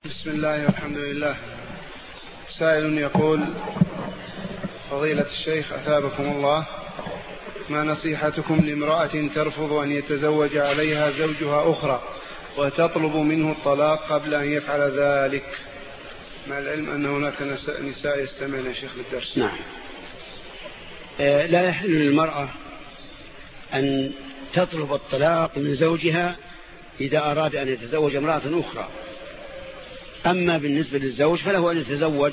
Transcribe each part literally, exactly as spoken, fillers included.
بسم الله والحمد لله. سائل يقول: فضيلة الشيخ أثابكم الله، ما نصيحتكم لامرأة ترفض أن يتزوج عليها زوجها أخرى وتطلب منه الطلاق قبل أن يفعل ذلك، مع العلم أن هناك نساء يستمعن يا شيخ للدرس؟ نعم. آه لا يحل للمرأة أن تطلب الطلاق من زوجها إذا أراد أن يتزوج امرأة أخرى. أما بالنسبة للزوج فله أن يتزوج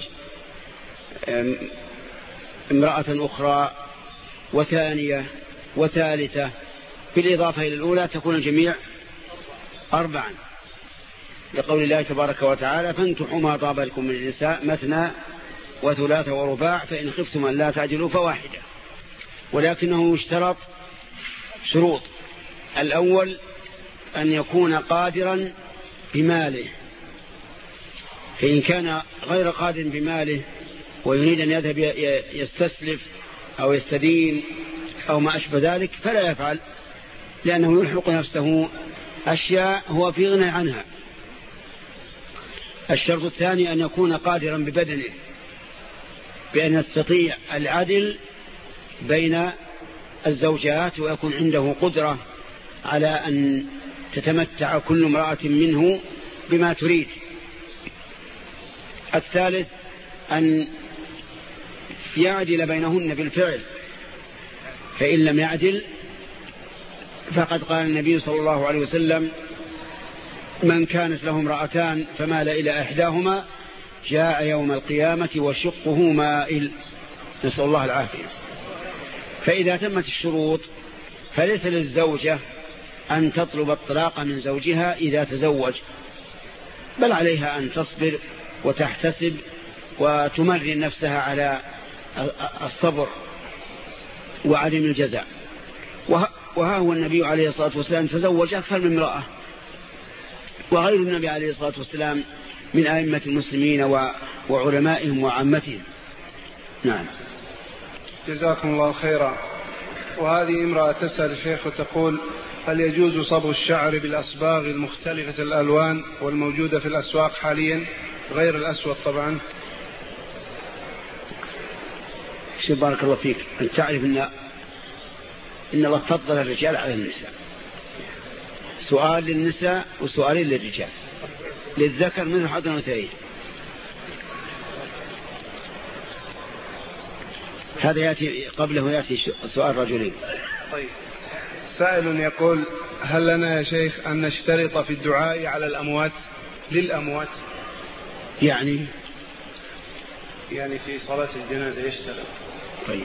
امرأة أخرى وثانية وثالثة، بالإضافة إلى الأولى تكون الجميع أربعا، لقول الله تبارك وتعالى: فانكحوا ما طاب لكم من النساء مثنى وثلاث ورباع فإن خفتم أن لا تعدلوا فواحدة. ولكنه يشترط شروط: الأول أن يكون قادرا بماله، فإن كان غير قادر بماله ويريد أن يذهب يستسلف أو يستدين أو ما أشبه ذلك فلا يفعل، لأنه يلحق نفسه أشياء هو في غنى عنها. الشرط الثاني أن يكون قادرا ببدنه، بأن يستطيع العدل بين الزوجات ويكون عنده قدرة على أن تتمتع كل امرأة منه بما تريد. الثالث أن يعدل بينهن بالفعل، فإن لم يعدل فقد قال النبي صلى الله عليه وسلم: من كانت له امرأتان فمال إلى إحداهما جاء يوم القيامة وشقه مائل، نسأل الله العافية. فإذا تمت الشروط فليس للزوجة أن تطلب الطلاق من زوجها إذا تزوج، بل عليها أن تصبر وتحتسب وتمرن نفسها على الصبر وعدم الجزاء. وها هو النبي عليه الصلاة والسلام تزوج أكثر من امرأة، وغير النبي عليه الصلاة والسلام من أئمة المسلمين وعلمائهم وعامتهم. نعم. جزاكم الله خيرا. وهذه امرأة تسأل الشيخ وتقول: هل يجوز صبغ الشعر بالأصباغ المختلفة الألوان والموجودة في الأسواق حاليا غير الأسود طبعا؟ شيخ بارك الله فيك، أن تعرف أن إن الله فضل الرجال على النساء، سؤال للنساء وسؤال للرجال، للذكر مثل حظ الأنثيين. هذا يأتي قبله يأتي سؤال رجلين. طيب. سائل يقول: هل لنا يا شيخ أن نشترط في الدعاء على الأموات للأموات؟ يعني يعني في صلاة الجنازة يشترط. طيب.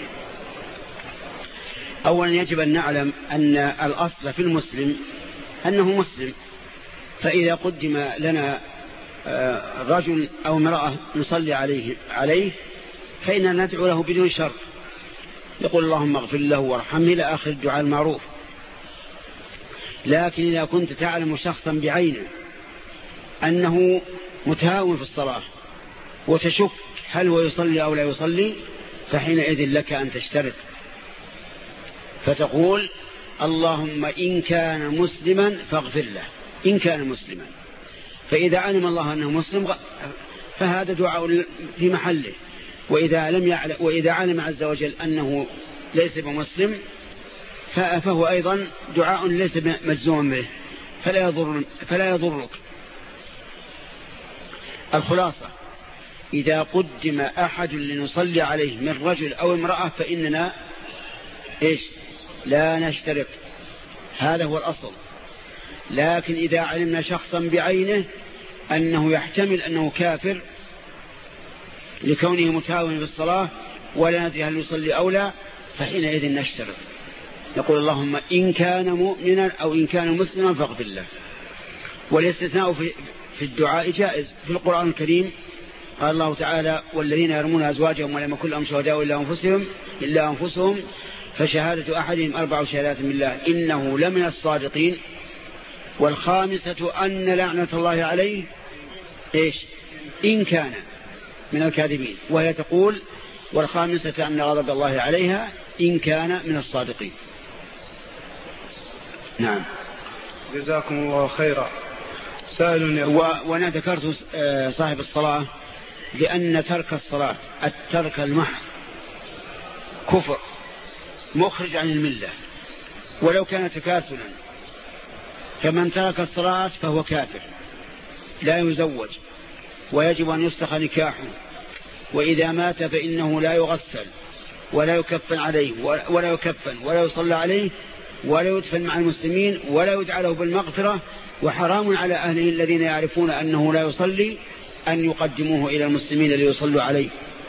أولا يجب أن نعلم أن الأصل في المسلم أنه مسلم، فإذا قدم لنا رجل أو امرأة نصلي عليه عليه فإننا ندعو له بدون شرط، يقول: اللهم اغفر له وارحمه إلى آخر الدعاء المعروف. لكن إذا كنت تعلم شخصا بعينه أنه متهاون في الصلاة وتشك هل هو يصلي أو لا يصلي، فحينئذ لك أن تشترط، فتقول: اللهم إن كان مسلما فاغفر له، إن كان مسلما. فإذا علم الله أنه مسلم فهذا دعاء في محله، وإذا لم يعلم وإذا علم عز وجل أنه ليس بمسلم فهو أيضا دعاء ليس مجزوم به، فلا يضر فلا يضرك. الخلاصة: إذا قدم أحد لنصلي عليه من رجل أو امرأة فإننا إيش لا نشترط، هذا هو الأصل. لكن إذا علمنا شخصا بعينه أنه يحتمل أنه كافر لكونه متهاون في الصلاة ولا ندري هل يصلي أو لا، فحينئذ نشترط، نقول: اللهم إن كان مؤمنا أو إن كان مسلما فاغفر له. والاستثناء في الدعاء جائز. في القرآن الكريم قال الله تعالى: والذين يرمون أزواجهم ولم يكن لهم شهداء إلا أنفسهم إلا أنفسهم فشهادة أحدهم أربع شهادات بالله إنه لمن الصادقين، والخامسة أن لعنة الله عليه إيش إن كان من الكاذبين، وهي تقول: والخامسة أن غضب الله عليها إن كان من الصادقين. نعم. جزاكم الله خيرا. سائل يقول وأنا ذكرت صاحب الصلاة لأن ترك الصلاة الترك المحض كفر مخرج عن الملة ولو كان تكاسلا، فمن ترك الصلاة فهو كافر لا يزوج ويجب أن يفسخ نكاحه، وإذا مات فإنه لا يغسل ولا يكفن عليه ولا يكفن ولا يصلى عليه ولا يدفن مع المسلمين ولا يدعى له بالمغفرة، وحرام على أهله الذين يعرفون أنه لا يصلي أن يقدموه إلى المسلمين ليصلوا عليه.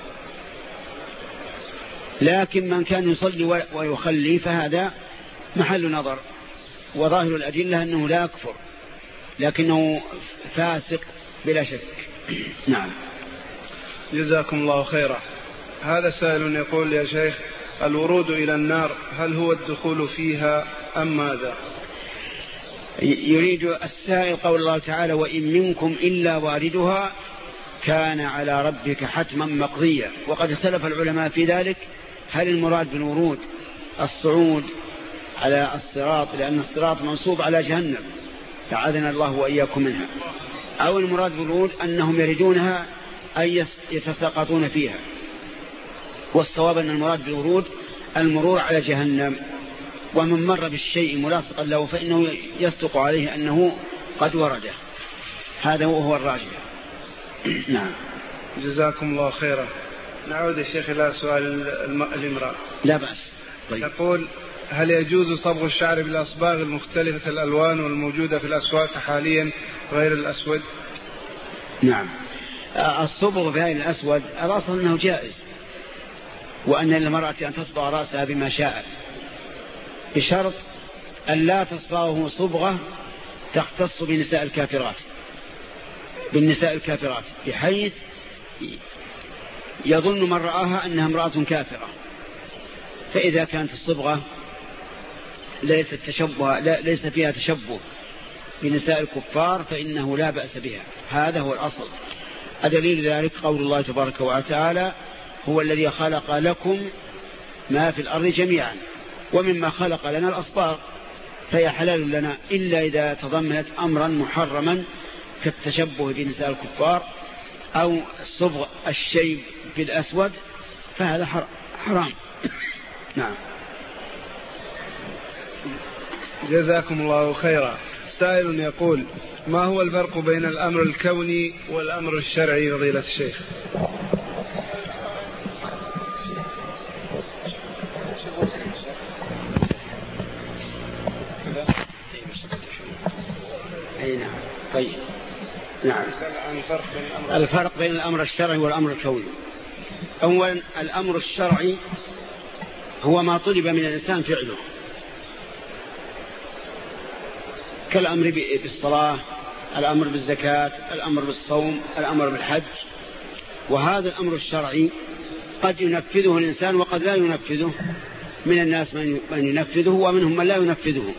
لكن من كان يصلي ويخلي فهذا محل نظر، وظاهر الأدلة أنه لا يكفر لكنه فاسق بلا شك. نعم. جزاكم الله خيرا. هذا سائل يقول يا شيخ الورود إلى النار هل هو الدخول فيها أم ماذا؟ يريد السائل قول الله تعالى وإن منكم إلا واردها كان على ربك حتما مقضيا، وقد اختلف العلماء في ذلك هل المراد بالورود الصعود على الصراط لأن الصراط منصوب على جهنم فعاذنا الله وإياكم منها، أو المراد بالورود أنهم يردونها أي يتساقطون فيها، والصواب أن المراد بالورود المرور على جهنم، ومن مر بالشيء ملاصقا له فإنه يصدق عليه أنه قد ورده، هذا هو الراجح. نعم. جزاكم الله خيرا. نعود يا شيخ إلى سؤال الامرأة. لا بأس. طيب. يقول هل يجوز صبغ الشعر بالأصباغ المختلفة الألوان والموجودة في الأسواق حاليا غير الأسود؟ نعم. الصبغ بهذا الأسود الأصل أنه جائز، وأن للمرأة أن تصبغ رأسها بما شاء بشرط أن لا تصبغه صبغة تختص بنساء الكافرات بالنساء الكافرات بحيث يظن من رآها أنها امرأة كافرة، فإذا كانت الصبغة ليس التشبه لا ليس فيها تشبه بنساء الكفار فإنه لا بأس بها، هذا هو الأصل. الدليل ذلك قول الله تبارك وتعالى هو الذي خلق لكم ما في الأرض جميعا ومما خلق لنا الأصباغ فهي حلال لنا إلا إذا تضمنت أمرا محرما كالتشبه بنساء الكفار أو صبغ الشيء بالأسود فهذا حرام. نعم. جزاكم الله خيرا. سائل يقول ما هو الفرق بين الأمر الكوني والأمر الشرعي فضيلة الشيخ؟ أي نعم. طيب. نعم. الفرق بين الأمر الشرعي والأمر الكوني. أولا الأمر الشرعي هو ما طلب من الإنسان فعله كالأمر بالصلاة، الأمر بالزكاة، الأمر بالصوم، الأمر بالحج، وهذا الأمر الشرعي قد ينفذه الإنسان وقد لا ينفذه، من الناس من ينفذه ومنهم من لا ينفذه.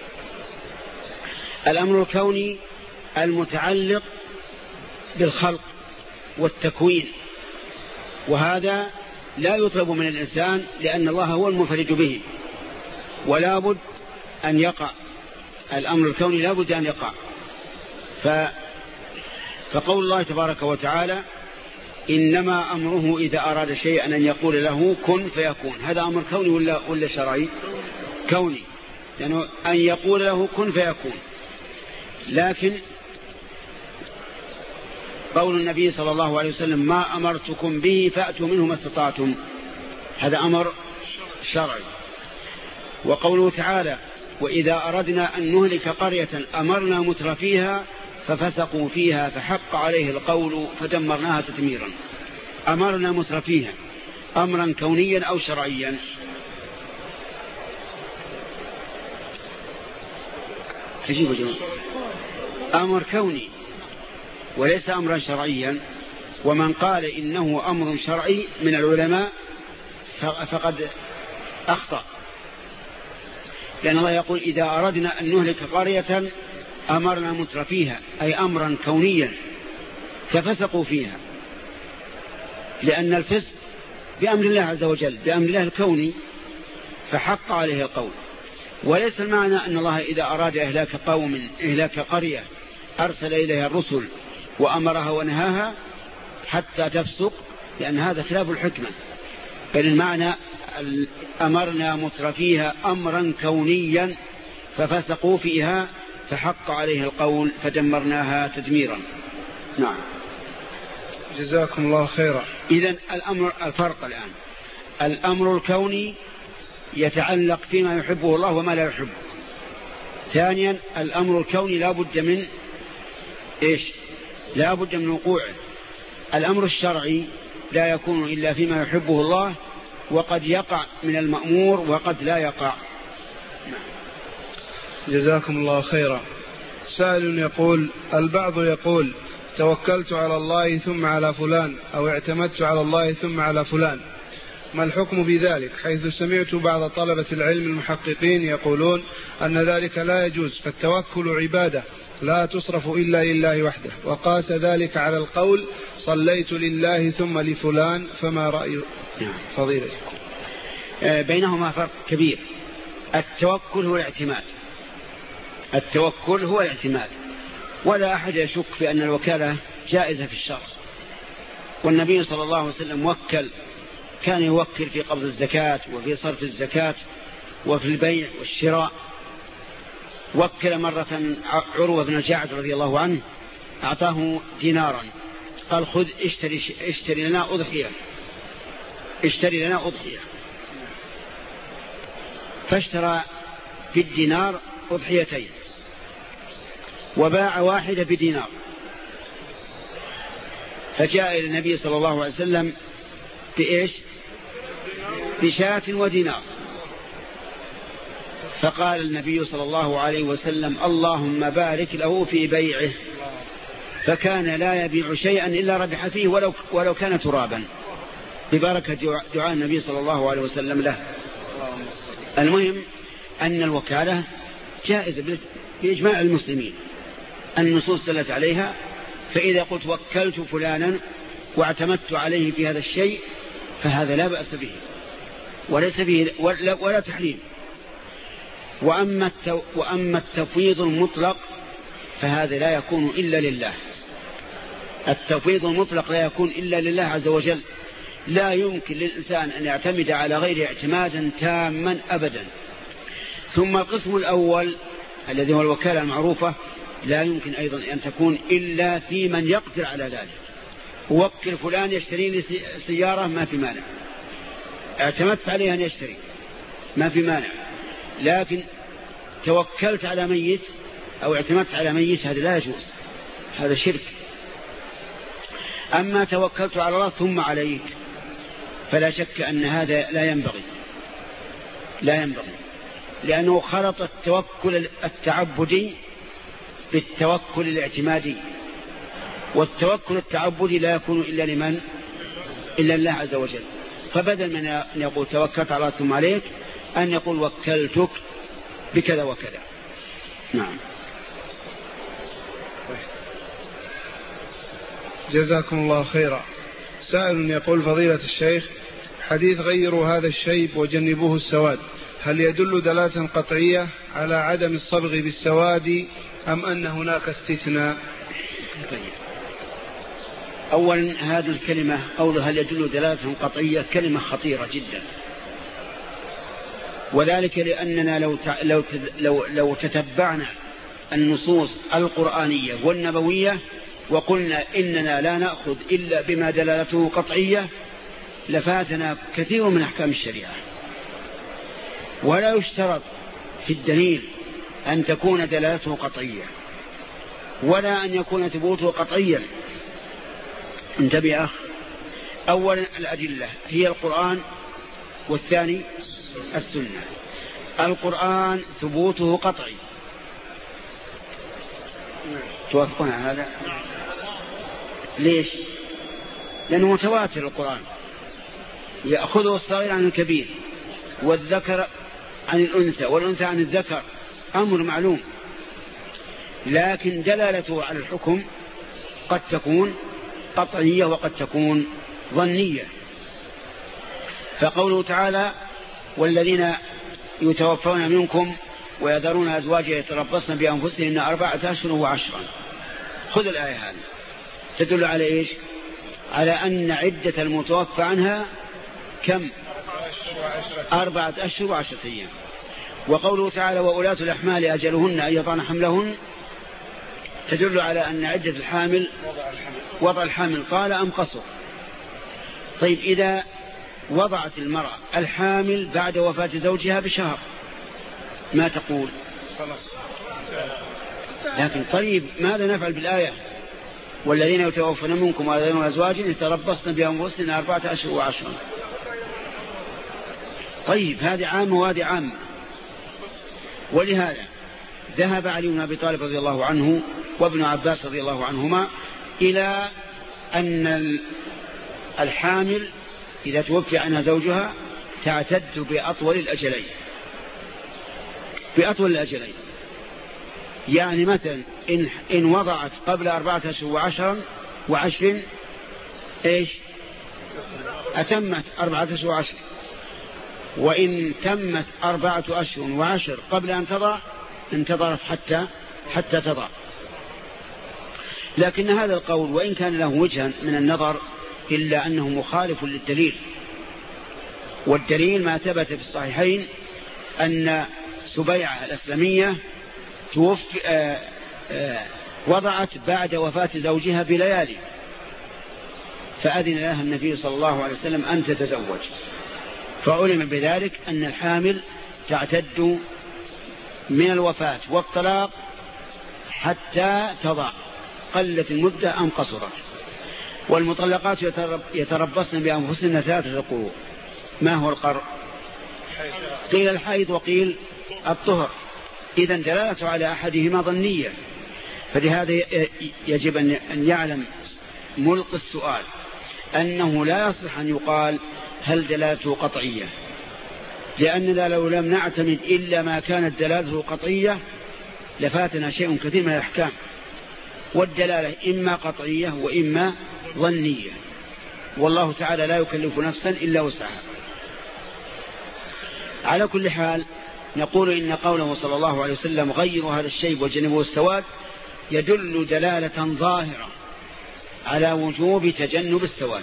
الأمر الكوني المتعلق بالخلق والتكوين، وهذا لا يطلب من الإنسان لأن الله هو المنفرد به، ولا بد أن يقع الأمر الكوني، لا بد أن يقع. ف... فقول الله تبارك وتعالى إنما أمره إذا أراد شيئا أن يقول له كن فيكون، هذا أمر كوني ولا, ولا شرعي؟ كوني، لأنه يعني أن يقول له كن فيكون. لكن قول النبي صلى الله عليه وسلم ما أمرتكم به فأتوا منه ما استطعتم، هذا أمر شرعي. وقوله تعالى وإذا أردنا أن نهلك قرية أمرنا مترفيها ففسقوا فيها فحق عليه القول فدمرناها تدميرا، أمرنا مترفيها أمرا كونيا أو شرعيا؟ عجيب جميل. أمر كوني وليس أمرا شرعيا، ومن قال إنه أمر شرعي من العلماء فقد أخطأ، لأن الله يقول إذا أردنا أن نهلك قرية أمرنا مترفيها، أي أمرا كونيا ففسقوا فيها، لأن الفسق بأمر الله عز وجل بأمر الله الكوني فحق عليه القول. وليس المعنى أن الله إذا أراد إهلاك قوم إهلاك قرية أرسل إليها الرسل وأمرها ونهاها حتى تفسق، لأن هذا خلاف الحكمة، بل المعنى أمرنا مترفيها أمرا كونيا ففسقوا فيها فحق عليه القول فدمرناها تدميرا. نعم. جزاكم الله خيرا. إذن الأمر الفرق الآن، الأمر الكوني يتعلق فيما يحبه الله وما لا يحبه. ثانيا الأمر الكوني لا بد من إيش؟ لا بد من وقوعه. الأمر الشرعي لا يكون إلا فيما يحبه الله، وقد يقع من المأمور وقد لا يقع. جزاكم الله خيرا. سائل يقول: البعض يقول توكلت على الله ثم على فلان، أو اعتمدت على الله ثم على فلان، ما الحكم بذلك؟ حيث سمعت بعض طلبة العلم المحققين يقولون أن ذلك لا يجوز، فالتوكل عبادة لا تصرف إلا لله وحده، وقاس ذلك على القول صليت لله ثم لفلان، فما رأي فضيلتكم؟ بينهما فرق كبير. التوكل هو الاعتماد، التوكل هو الاعتماد، ولا أحد يشك في أن الوكالة جائزة في الشرع، والنبي صلى الله عليه وسلم وكل، كان يوكل في قبض الزكاة وفي صرف الزكاة وفي البيع والشراء. وكل مرة عروة بن الجعد رضي الله عنه، أعطاه دينارا، قال خذ اشتري, اشتري لنا أضحية، اشتري لنا أضحية، فاشترى في الدينار أضحيتين وباع واحدة بدينار، فجاء إلى النبي صلى الله عليه وسلم بإيش؟ بشاة ودينار، فقال النبي صلى الله عليه وسلم اللهم بارك له في بيعه، فكان لا يبيع شيئا إلا ربح فيه ولو, ولو كان ترابا، ببركة دعاء النبي صلى الله عليه وسلم له. المهم أن الوكالة جائزة بإجماع المسلمين، النصوص دلت عليها، فإذا قلت وكلت فلانا واعتمدت عليه في هذا الشيء فهذا لا بأس به وليس به ولا, ولا تحريم. وأما, وأما التفويض المطلق فهذا لا يكون إلا لله، التفويض المطلق لا يكون إلا لله عز وجل، لا يمكن للإنسان أن يعتمد على غير اعتمادا تاما أبدا. ثم القسم الأول الذي هو الوكالة المعروفة لا يمكن أيضا أن تكون إلا في من يقدر على ذلك. وكل فلان يشتري لي سيارة ما في مانع، اعتمدت عليه أن يشتري ما في مانع، لكن توكلت على ميت أو اعتمدت على ميت هذا لا يجوز، هذا شرك. أما توكلت على الله ثم عليك فلا شك أن هذا لا ينبغي، لا ينبغي، لأنه خلط التوكل التعبدي بالتوكل الاعتمادي، والتوكل التعبدي لا يكون إلا لمن؟ إلا الله عز وجل. فبدل من أن يقول توكلت على ثم عليك أن يقول وكلتك بكذا وكذا. نعم. جزاكم الله خيرا. سائل يقول فضيلة الشيخ، حديث غيروا هذا الشيب وجنبوه السواد، هل يدل دلالة قطعية على عدم الصبغ بالسواد أم أن هناك استثناء؟ أولا هذه الكلمة قول هل يدل دلالة قطعية كلمة خطيرة جدا، وذلك لأننا لو لو لو, لو تتبعنا النصوص القرآنية والنبوية وقلنا إننا لا نأخذ إلا بما دلالته قطعية لفاتنا كثير من أحكام الشريعة. ولا يشترط في الدليل أن تكون دلالته قطعية ولا أن يكون ثبوته قطعيا. انتبه يا أخ، أولا الأدلة هي القرآن، والثاني السنة. القرآن ثبوته قطعي، توافقون على هذا؟ ليش؟ لأنه متواتر القرآن، يأخذه الصغير عن الكبير والذكر عن الأنثى والأنثى عن الذكر، أمر معلوم. لكن دلالته على الحكم قد تكون قطعية وقد تكون ظنية. فقوله تعالى والذين يتوفون منكم ويذرون أزواجا يتربصن بأنفسهن أربعة أشهر وعشرا، خذ الآية هذه تدل على إيش؟ على أن عدة المتوفى عنها كم؟ أربعة أشهر وعشرة أيام. وقوله تعالى وأولاة الأحمال أجلهن أن يضعن حملهن تدل على أن عدة الحامل وضع الحامل قال أم قصر. طيب إذا وضعت المرأة الحامل بعد وفاة زوجها بشهر ما تقول؟ لكن طيب ماذا نفعل بالآية والذين يتوفون منكم ويذرون أزواج يتربصن بأنفسهن أربعة أشهر وعشرا؟ طيب هذه عامة وهذه عامة. ولهذا ذهب علي بن أبي طالب رضي الله عنه وابن عباس رضي الله عنهما إلى أن الحامل إذا توفي عنها زوجها تعتد بأطول الأجلين بأطول الأجلين. يعني مثلا إن, إن وضعت قبل أربعة أشهر وعشرا وعشر إيش أتمت أربعة أشهر وعشر، وإن تمت أربعة أشهر وعشر قبل أن تضع انتظرت حتى حتى تضع. لكن هذا القول وإن كان له وجها من النظر إلا أنه مخالف للدليل، والدليل ما ثبت في الصحيحين أن سبيعة الأسلمية توفي آآ آآ وضعت بعد وفاة زوجها بليالي فأذن لها النبي صلى الله عليه وسلم أن تتزوج، فعلم بذلك أن الحامل تعتد من الوفاة والطلاق حتى تضع، قلت المدة أم قصرت. والمطلقات يتربصن بأنفسهن ثلاثة قروء. ما هو القرء؟ قيل الحيض وقيل الطهر. إذن دلالة على أحدهما ظنية، فلهذا يجب أن يعلم ملقي السؤال أنه لا يصح أن يقال هل دلالته قطعية، لأننا لو لم نعتمد إلا ما كانت دلالته قطعية لفاتنا شيء كثير من الأحكام، والدلالة إما قطعية وإما ظنية، والله تعالى لا يكلف نفسا إلا وسعها. على كل حال نقول إن قوله صلى الله عليه وسلم غيروا هذا الشيب وجنبوا السواد يدل دلالة ظاهرة على وجوب تجنب السواد،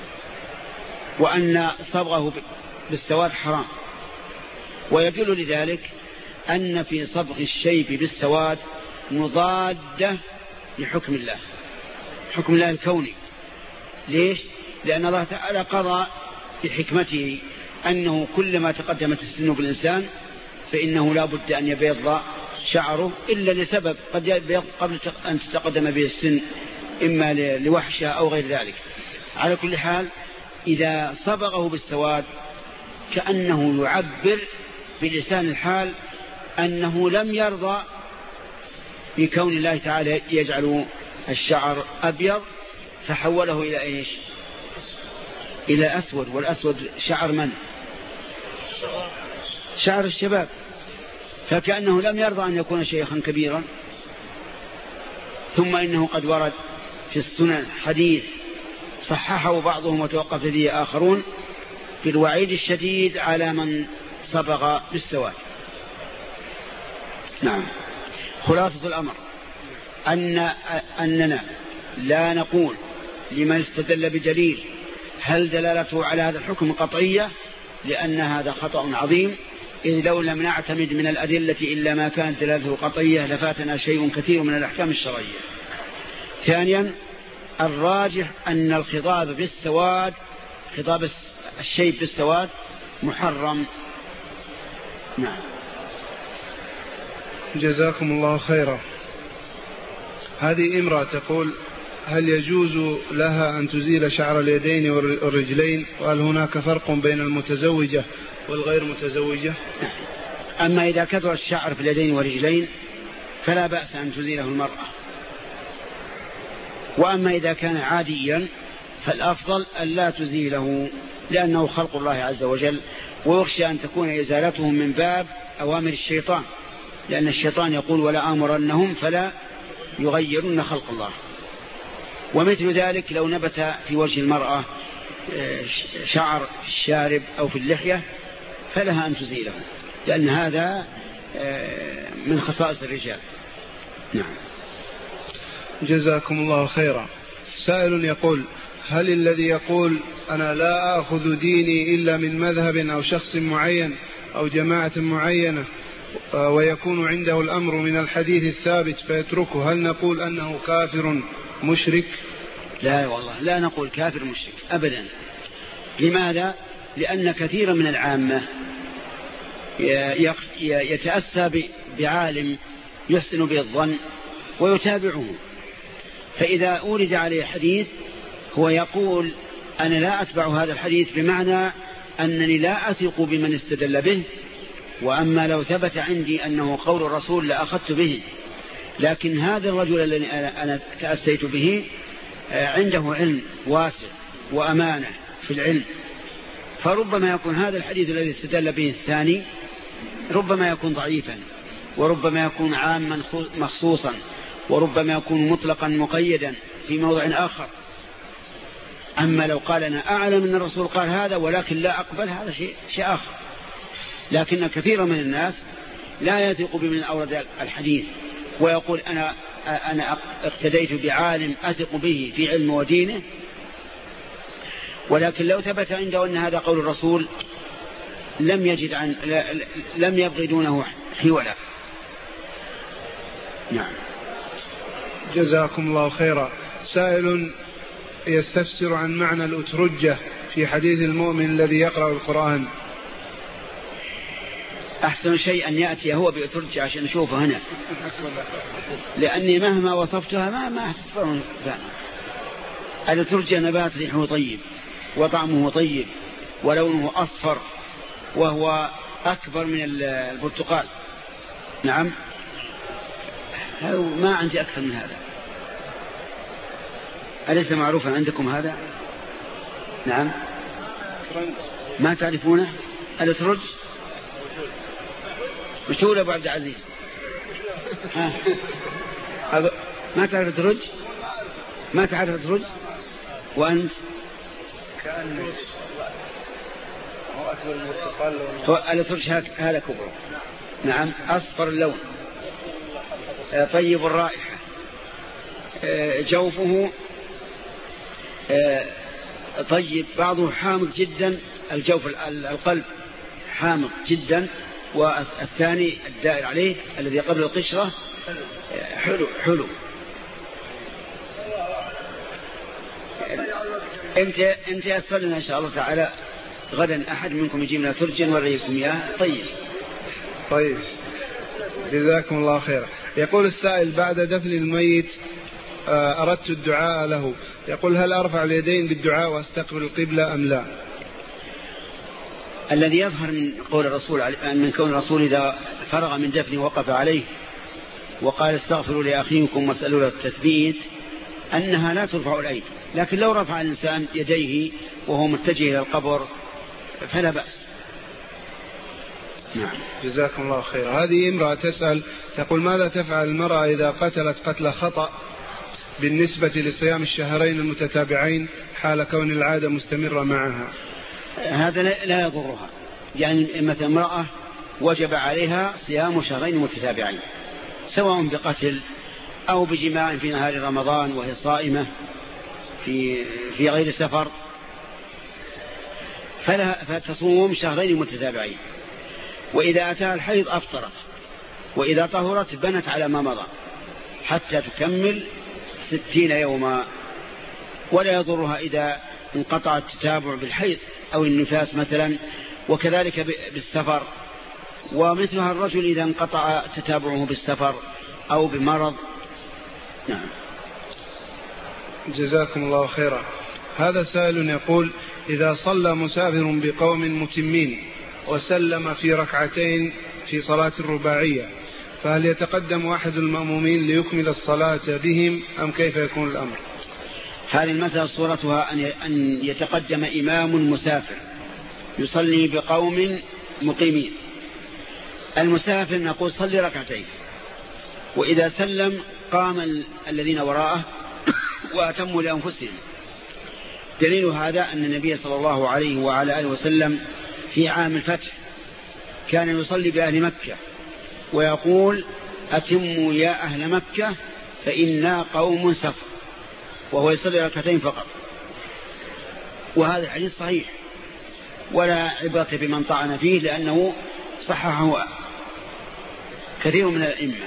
وأن صبغه بالسواد حرام. ويدل لذلك أن في صبغ الشيب بالسواد مضادة لحكم الله، حكم الله الكوني. ليش؟ لأن الله تعالى قضى بحكمته أنه كلما تقدمت السن بالإنسان فإنه لا بد أن يبيض شعره إلا لسبب قد يبيض قبل أن تتقدم به السن، إما لوحشة أو غير ذلك. على كل حال إذا صبغه بالسواد كأنه يعبر بلسان الحال أنه لم يرضى بكون الله تعالى يجعل الشعر أبيض فحوله إلى إيش؟ إلى أسود. والأسود شعر من؟ شعر الشباب. فكأنه لم يرضى أن يكون شيخا كبيرا. ثم إنه قد ورد في السنن حديث صححه بعضهم وتوقف فيه آخرون في الوعيد الشديد على من صبغ بالسواد. نعم. خلاصة الأمر أن أننا لا نقول لمن استدل بدليل هل دلالته على هذا الحكم قطعية، لأن هذا خطأ عظيم، إذ لو لم نعتمد من الأدلة إلا ما كانت دلالته قطعية لفاتنا شيء كثير من الأحكام الشرعية. ثانيا الراجح أن الخضاب بالسواد، خضاب الشيب بالسواد محرم. نعم. جزاكم الله خيرا. هذه امرأة تقول هل يجوز لها أن تزيل شعر اليدين والرجلين، وهل هناك فرق بين المتزوجة والغير متزوجة؟ أما إذا كثر الشعر في اليدين والرجلين فلا بأس أن تزيله المرأة، وأما إذا كان عاديا فالأفضل أن لا تزيله، لأنه خلق الله عز وجل، ويخشى أن تكون إزالته من باب أوامر الشيطان، لأن الشيطان يقول ولا آمرنهم فلا يغيرون خلق الله. ومثل ذلك لو نبت في وجه المرأة شعر في الشارب أو في اللحية فلها أن تزيله، لأن هذا من خصائص الرجال. نعم. جزاكم الله خيرا. سائل يقول: هل الذي يقول أنا لا آخذ ديني إلا من مذهب أو شخص معين أو جماعة معينة ويكون عنده الأمر من الحديث الثابت فيتركه، هل نقول أنه كافر مشرك؟ لا والله لا نقول كافر مشرك أبدا. لماذا؟ لأن كثيرا من العامة يتأسى بعالم يحسن به الظن ويتابعه، فإذا أورد عليه حديث هو يقول أنا لا أتبع هذا الحديث بمعنى أنني لا أثق بمن استدل به، وأما لو ثبت عندي أنه قول الرسول لأخذت به. لكن هذا الرجل الذي أنا تأسيت به عنده علم واسع وأمانة في العلم، فربما يكون هذا الحديث الذي استدل به الثاني ربما يكون ضعيفا، وربما يكون عاما مخصوصا، وربما يكون مطلقا مقيدا في موضع آخر. أما لو قال أنا أعلم أن الرسول قال هذا ولكن لا أقبل، هذا شيء, شيء آخر. لكن كثير من الناس لا يثق بمن أورد الحديث ويقول أنا, أنا اقتديت بعالم أثق به في علم ودينه، ولكن لو ثبت عنده أن هذا قول الرسول لم يجد عن لم يبغي دونه حولا. نعم. جزاكم الله خيرا. سائل يستفسر عن معنى الأترجة في حديث المؤمن الذي يقرأ القرآن. أحسن شيء أن يأتي هو بأترجة عشان نشوفه هنا، لأني مهما وصفتها ما ما أحسن. الأترجة نبات ريحه طيب وطعمه طيب ولونه أصفر وهو أكبر من البرتقال. نعم، ما عندي أكثر من هذا. أليس معروفا عندكم هذا؟ نعم، ما تعرفونه الأترج؟ مشهور أبو عبد العزيز. ما تعرف الأترج؟ ما تعرف الأترج؟ وأنت؟ كأنه هو أكبر من البرتقال. هو الأترج هذا كبره. نعم، أصفر اللون طيب الرائحة، جوفه طيب، بعضه حامض جدا، الجوف القلب حامض جدا، والثاني الدائر عليه الذي قبل القشرة حلو حلو. انت انت يسر لنا ان شاء الله تعالى غدا احد منكم يجيب لنا ترجا ونوريكم اياه. طيب طيب جزاكم الله خيرا. يقول السائل: بعد دفن الميت أردت الدعاء له، يقول هل أرفع اليدين بالدعاء واستقبل القبلة أم لا؟ الذي يظهر من قول الرسول من كون الرسول إذا فرغ من دفنه وقف عليه وقال استغفروا لأخيكم واسألوا له التثبيت أنها لا ترفع الأيدي، لكن لو رفع الإنسان يديه وهو متجه إلى القبر فلا بأس. نعم. جزاكم الله خير. هذه امرأة تسأل تقول: ماذا تفعل المرأة إذا قتلت قتل خطأ بالنسبة لصيام الشهرين المتتابعين حال كون العادة مستمرة معها؟ هذا لا يضرها، يعني مثل امرأة وجب عليها صيام شهرين متتابعين سواء بقتل أو بجماع في نهار رمضان وهي صائمة في في غير سفر، فلا فتصوم شهرين متتابعين، وإذا أتاها الحيض أفطرت، وإذا طهرت بنت على ما مضى حتى تكمل ستين يوما، ولا يضرها إذا انقطع التتابع بالحيض أو النفاس مثلا، وكذلك بالسفر، ومثلها الرجل إذا انقطع تتابعه بالسفر أو بمرض. نعم. جزاكم الله خيرا. هذا سائل يقول: إذا صلى مسافر بقوم متمين وسلم في ركعتين في صلاة الرباعية، فهل يتقدم أحد المأمومين ليكمل الصلاة بهم أم كيف يكون الأمر؟ هذه المسألة صورتها أن يتقدم إمام مسافر يصلي بقوم مقيمين. المسافر نقول صلي ركعتين، وإذا سلم قام الذين وراءه وأتموا لأنفسهم. دليل هذا أن النبي صلى الله عليه وعلى آله وسلم في عام الفتح كان يصلي بأهل مكة ويقول: أتموا يا أهل مكة فإنا قوم سفر، وهو يصلي ركعتين فقط. وهذا الحديث صحيح ولا عبرة بمن طعن فيه، لأنه صححه كثير من الأئمة.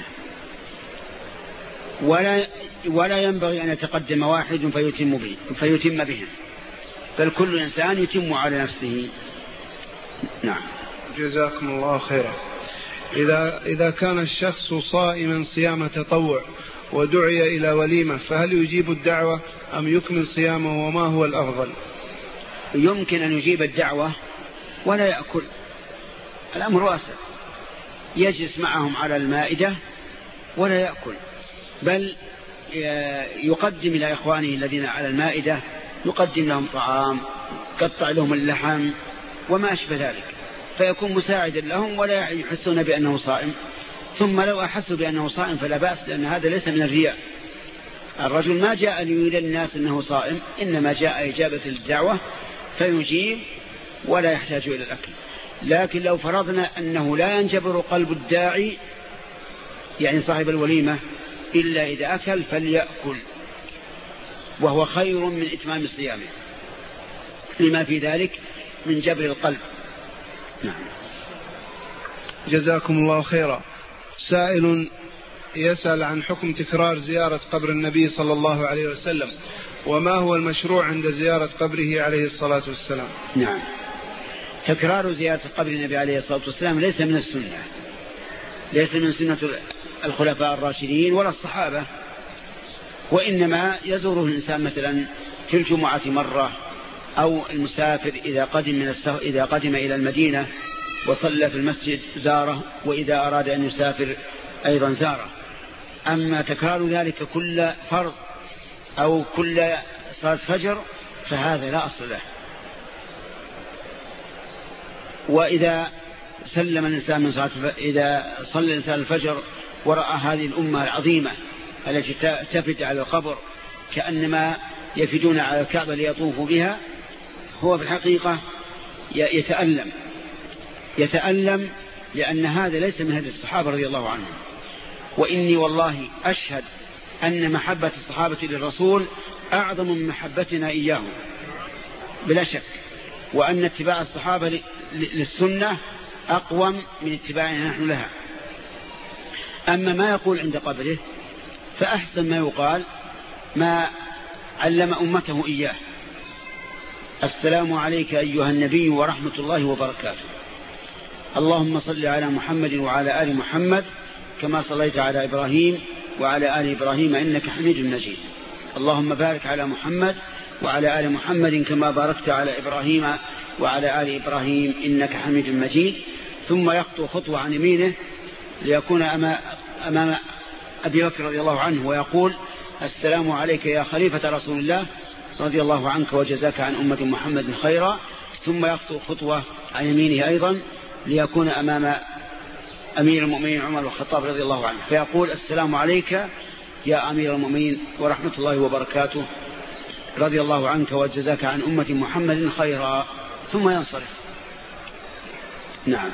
ولا ولا ينبغي أن يتقدم واحد فيتم به فيتم بهم، بل كل إنسان يتم على نفسه. نعم. جزاكم الله خيرا. إذا إذا كان الشخص صائما صيام تطوع ودعي إلى وليمة، فهل يجيب الدعوة أم يكمل صيامه، وما هو الأفضل؟ يمكن أن يجيب الدعوة ولا يأكل، الأمر واسع، يجلس معهم على المائدة ولا يأكل، بل يقدم إلى إخوانه الذين على المائدة، يقدم لهم طعام، قطع لهم اللحم وما أشبه ذلك، فيكون مساعدا لهم ولا يحسون بأنه صائم. ثم لو أحسوا بأنه صائم فلا بأس، لأن هذا ليس من الرياء. الرجل ما جاء ليريد الناس أنه صائم، إنما جاء إجابة الدعوة فيجيب ولا يحتاج إلى الأكل. لكن لو فرضنا أنه لا ينجبر قلب الداعي، يعني صاحب الوليمة، إلا إذا أكل فليأكل، وهو خير من إتمام صيامه لما في ذلك من جبر القلب. نعم. جزاكم الله خيرا. سائل يسأل عن حكم تكرار زيارة قبر النبي صلى الله عليه وسلم، وما هو المشروع عند زيارة قبره عليه الصلاة والسلام؟ نعم. تكرار زيارة قبر النبي عليه الصلاة والسلام ليس من السنة، ليس من سنة الخلفاء الراشدين ولا الصحابة، وإنما يزوره الإنسان مثلا في الجمعة مرة، أو المسافر إذا قدم, من السف... إذا قدم إلى المدينة وصلى في المسجد زاره، وإذا أراد أن يسافر أيضا زاره. أما تكرار ذلك كل فرض أو كل صلاة فجر فهذا لا أصل له. وإذا سلم الإنسان من صلاة إذا صلى الإنسان الفجر ورأى هذه الأمة العظيمة التي تفد على القبر كأنما يفدون على الكعبة ليطوفوا بها، هو في الحقيقة يتألم يتألم لأن هذا ليس من هدي الصحابة رضي الله عنهم. وإني والله أشهد أن محبة الصحابة للرسول أعظم من محبتنا إياهم بلا شك، وأن اتباع الصحابة للسنة أقوم من اتباعنا نحن لها. أما ما يقول عند قبره فأحسن ما يقال ما علم أمته إياه: السلام عليك أيها النبي ورحمة الله وبركاته، اللهم صل على محمد وعلى آل محمد كما صليت على إبراهيم وعلى آل إبراهيم إنك حميد مجيد، اللهم بارك على محمد وعلى آل محمد كما باركت على إبراهيم وعلى آل إبراهيم إنك حميد مجيد. ثم يخطو خطوة عن يمينه ليكون أمام أبي بكر رضي الله عنه ويقول: السلام عليك يا خليفة رسول الله رضي الله عنك وجزاك عن أمة محمد خيرا. ثم يخطو خطوة عن يمينه أيضا ليكون أمام أمير المؤمنين عمر الخطاب رضي الله عنه فيقول: السلام عليك يا أمير المؤمنين ورحمة الله وبركاته رضي الله عنك وجزاك عن أمة محمد خيرا، ثم ينصرف. نعم.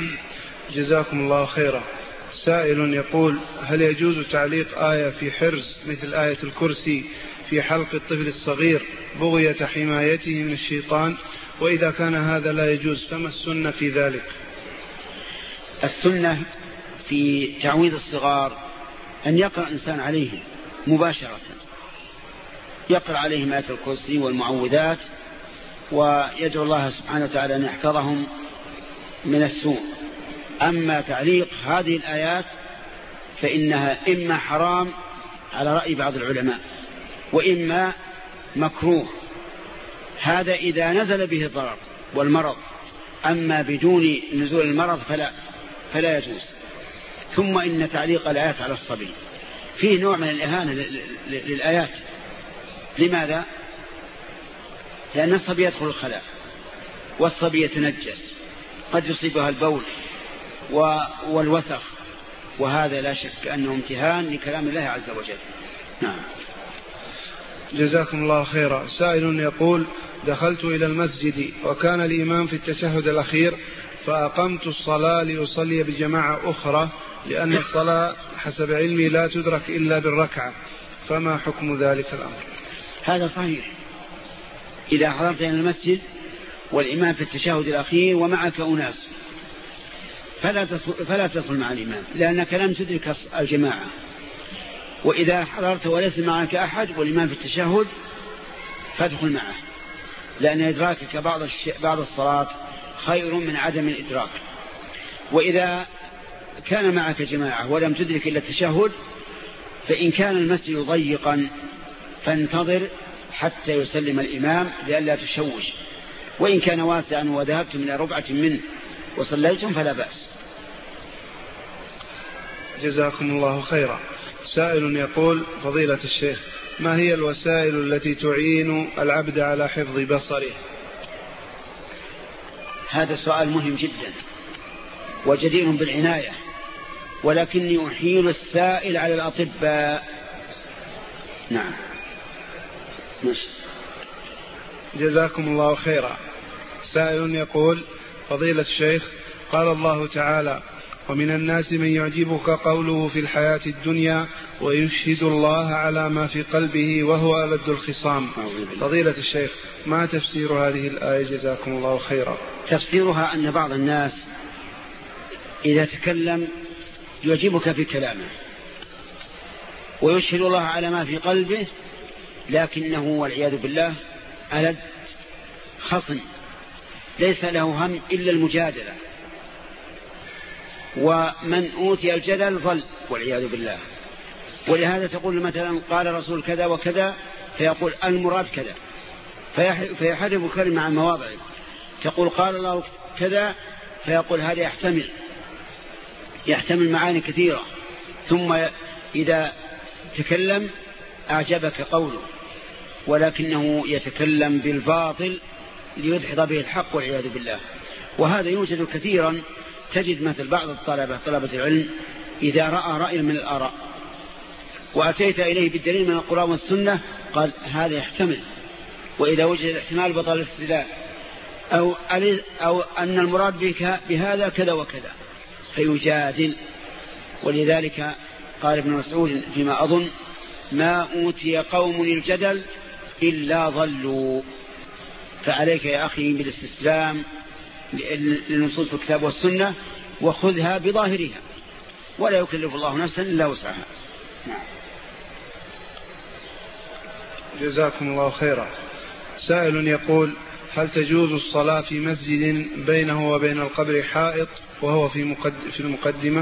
جزاكم الله خيرا. سائل يقول: هل يجوز تعليق آية في حرز مثل آية الكرسي في حلق الطفل الصغير بغية حمايته من الشيطان؟ وإذا كان هذا لا يجوز فما السنة في ذلك؟ السنة في تعويض الصغار أن يقرأ الإنسان عليه مباشرة، يقرأ عليهم آية الكرسي والمعوذات ويدعو الله سبحانه وتعالى أن يحفظهم من السوء. أما تعليق هذه الآيات فإنها إما حرام على رأي بعض العلماء وإما مكروه، هذا إذا نزل به الضرر والمرض، أما بدون نزول المرض فلا فلا يجوز. ثم إن تعليق الآيات على الصبي فيه نوع من الإهانة للآيات. لماذا؟ لأن الصبي يدخل الخلاء والصبي يتنجس، قد يصيبها البول والوسخ، وهذا لا شك أنه امتهان لكلام الله عز وجل. نعم. جزاكم الله خيرا. سائل يقول: دخلت إلى المسجد وكان الإمام في التشهد الأخير، فأقمت الصلاة لأصلي بجماعة أخرى لأن الصلاة حسب علمي لا تدرك إلا بالركعة، فما حكم ذلك الأمر؟ هذا صحيح. إذا حضرت إلى المسجد والإمام في التشهد الأخير ومعك أناس فلا تصل, فلا تصل مع الإمام، لأنك لم تدرك الجماعة. وإذا حضرت وليس معك أحد والإمام في التشهد فادخل معه، لأن إدراكك بعض, بعض الصلاة خير من عدم الإدراك. وإذا كان معك جماعة ولم تدرك إلا التشهد، فإن كان المسجد ضيقا فانتظر حتى يسلم الإمام لئلا تشوش، وإن كان واسعا وذهبتم إلى ربعة منه وصليتم فلا بأس. جزاكم الله خيرا. سائل يقول: فضيلة الشيخ، ما هي الوسائل التي تعين العبد على حفظ بصره؟ هذا سؤال مهم جدا وجدير بالعناية، ولكني أحيل السائل على الأطباء. نعم مش. جزاكم الله خيرا. سائل يقول: فضيلة الشيخ، قال الله تعالى: ومن الناس من يعجبك قوله في الحياة الدنيا ويشهد الله على ما في قلبه وهو ألد الخصام. فضيلة الشيخ، ما تفسير هذه الآية جزاكم الله خيرا؟ تفسيرها أن بعض الناس إذا تكلم يعجبك في كلامه ويشهد الله على ما في قلبه، لكنه والعياذ بالله ألد خصم ليس له هم إلا المجادلة، ومن أوتي الجدل ظل والعياذ بالله. ولهذا تقول مثلا قال رسول كذا وكذا، فيقول المراد كذا، فيحرف كلمة عن مواضعه. تقول قال الله كذا، فيقول هذا يحتمل يحتمل معاني كثيرة، ثم إذا تكلم أعجبك قوله، ولكنه يتكلم بالباطل ليدحض به الحق والعياذ بالله. وهذا يوجد كثيرا. تجد مثل بعض الطلبة طلبة العلم إذا رأى رأي من الآراء وأتيت إليه بالدليل من القرآن والسنة قال هذا يحتمل، وإذا وجد الاحتمال بطل الاستدلال، أو, أو أن المراد بك بهذا كذا وكذا، فيجادل. ولذلك قال ابن مسعود فيما أظن: ما أوتي قوم الجدل إلا ضلوا. فعليك يا أخي بالاستسلام لنصوص الكتاب والسنة وخذها بظاهرها، ولا يكلف الله نفسا إلا وسعها. جزاكم الله خيرا. سائل يقول: هل تجوز الصلاة في مسجد بينه وبين القبر حائط وهو في في المقدمة؟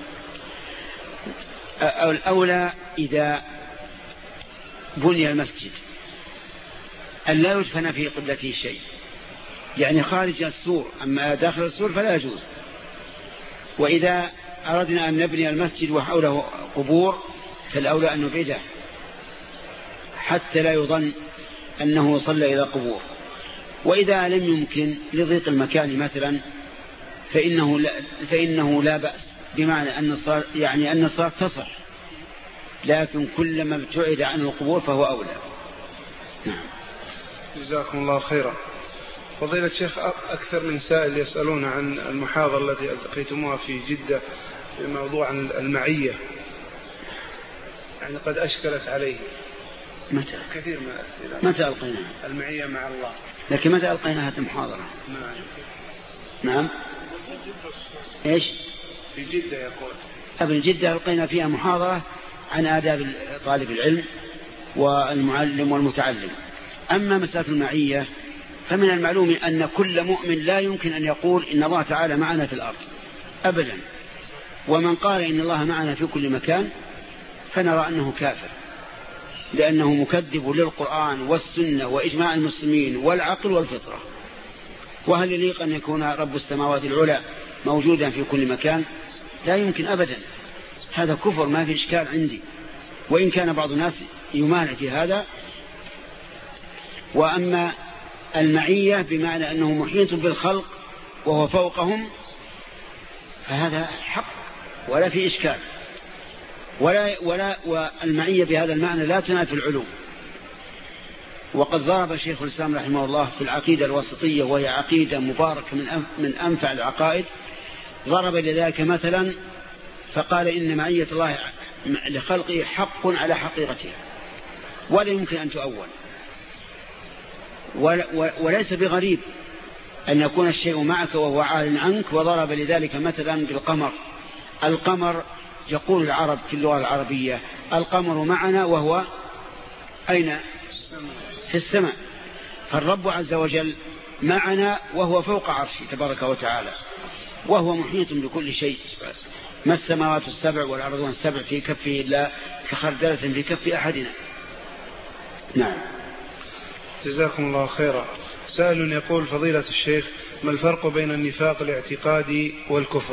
الأولى إذا بني المسجد أن لا يدفن في قبلته شيء، يعني خارج السور، أما داخل السور فلا يجوز. وإذا أردنا أن نبني المسجد وحوله قبور فالأولى أن نبعده حتى لا يظن أنه صلى إلى قبور. وإذا لم يمكن لضيق المكان مثلا فإنه لا, فإنه لا بأس، بمعنى أن الصلاة يعني أن الصلاة تصح، لكن كلما ابتعد عن القبور فهو أولى. نعم. جزاكم الله خيرا. فضيلة الشيخ، أكثر من سائل يسألون عن المحاضرة التي ألقيتموها في جدة في موضوع المعية، يعني قد أشكلت عليه. متى؟ كثير من الأسئلة. متى ألقيناها؟ المعية مع الله. لكن متى ألقينا هذه المحاضرة؟ نعم. نعم. إيش؟ في جدة يقول. قبل جدة ألقينا فيها محاضرة عن آداب طالب العلم والمعلم والمتعلم. أما مسألة المعية فمن المعلوم أن كل مؤمن لا يمكن أن يقول إن الله تعالى معنا في الأرض أبدا، ومن قال إن الله معنا في كل مكان فنرى أنه كافر، لأنه مكذب للقرآن والسنة وإجماع المسلمين والعقل والفطرة. وهل يليق أن يكون رب السماوات العلى موجودا في كل مكان؟ لا يمكن أبدا، هذا كفر ما في إشكال عندي، وإن كان بعض الناس يمانع في هذا. وأما المعية بمعنى أنه محيط بالخلق وهو فوقهم فهذا حق ولا في إشكال، ولا ولا والمعية بهذا المعنى لا تنافي العلوم. وقد ضرب شيخ الإسلام رحمه الله في العقيدة الوسطية، وهي عقيدة مباركة من من أنفع العقائد، ضرب لذلك مثلا فقال إن معية الله لخلقه حق على حقيقتها ولا يمكن أن تؤول، وليس بغريب أن يكون الشيء معك وهو عال عنك. وضرب لذلك مثلا بالقمر. القمر يقول العرب في اللغة العربية القمر معنا وهو أين؟ في السماء. فالرب عز وجل معنا وهو فوق عرشه تبارك وتعالى، وهو محيط بكل شيء. ما السماوات السبع والأرضون السبع في كفه إلا كخردلة في كف أحدنا. نعم. جزاكم الله خيرا. سائل يقول فضيلة الشيخ ما الفرق بين النفاق الاعتقادي والكفر؟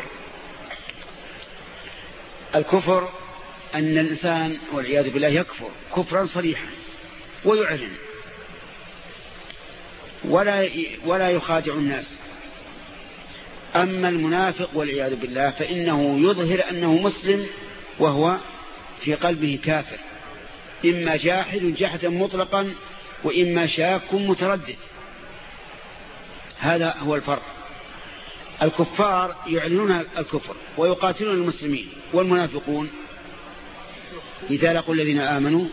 الكفر أن الإنسان والعياذ بالله يكفر كفرا صريحا ويعلن ولا ولا يخادع الناس. أما المنافق والعياذ بالله فإنه يظهر أنه مسلم وهو في قلبه كافر، إما جاحد جحدا مطلقا وإما شاك متردد. هذا هو الفرق. الكفار يعلنون الكفر ويقاتلون المسلمين، والمنافقون إذا لقوا الذين آمنوا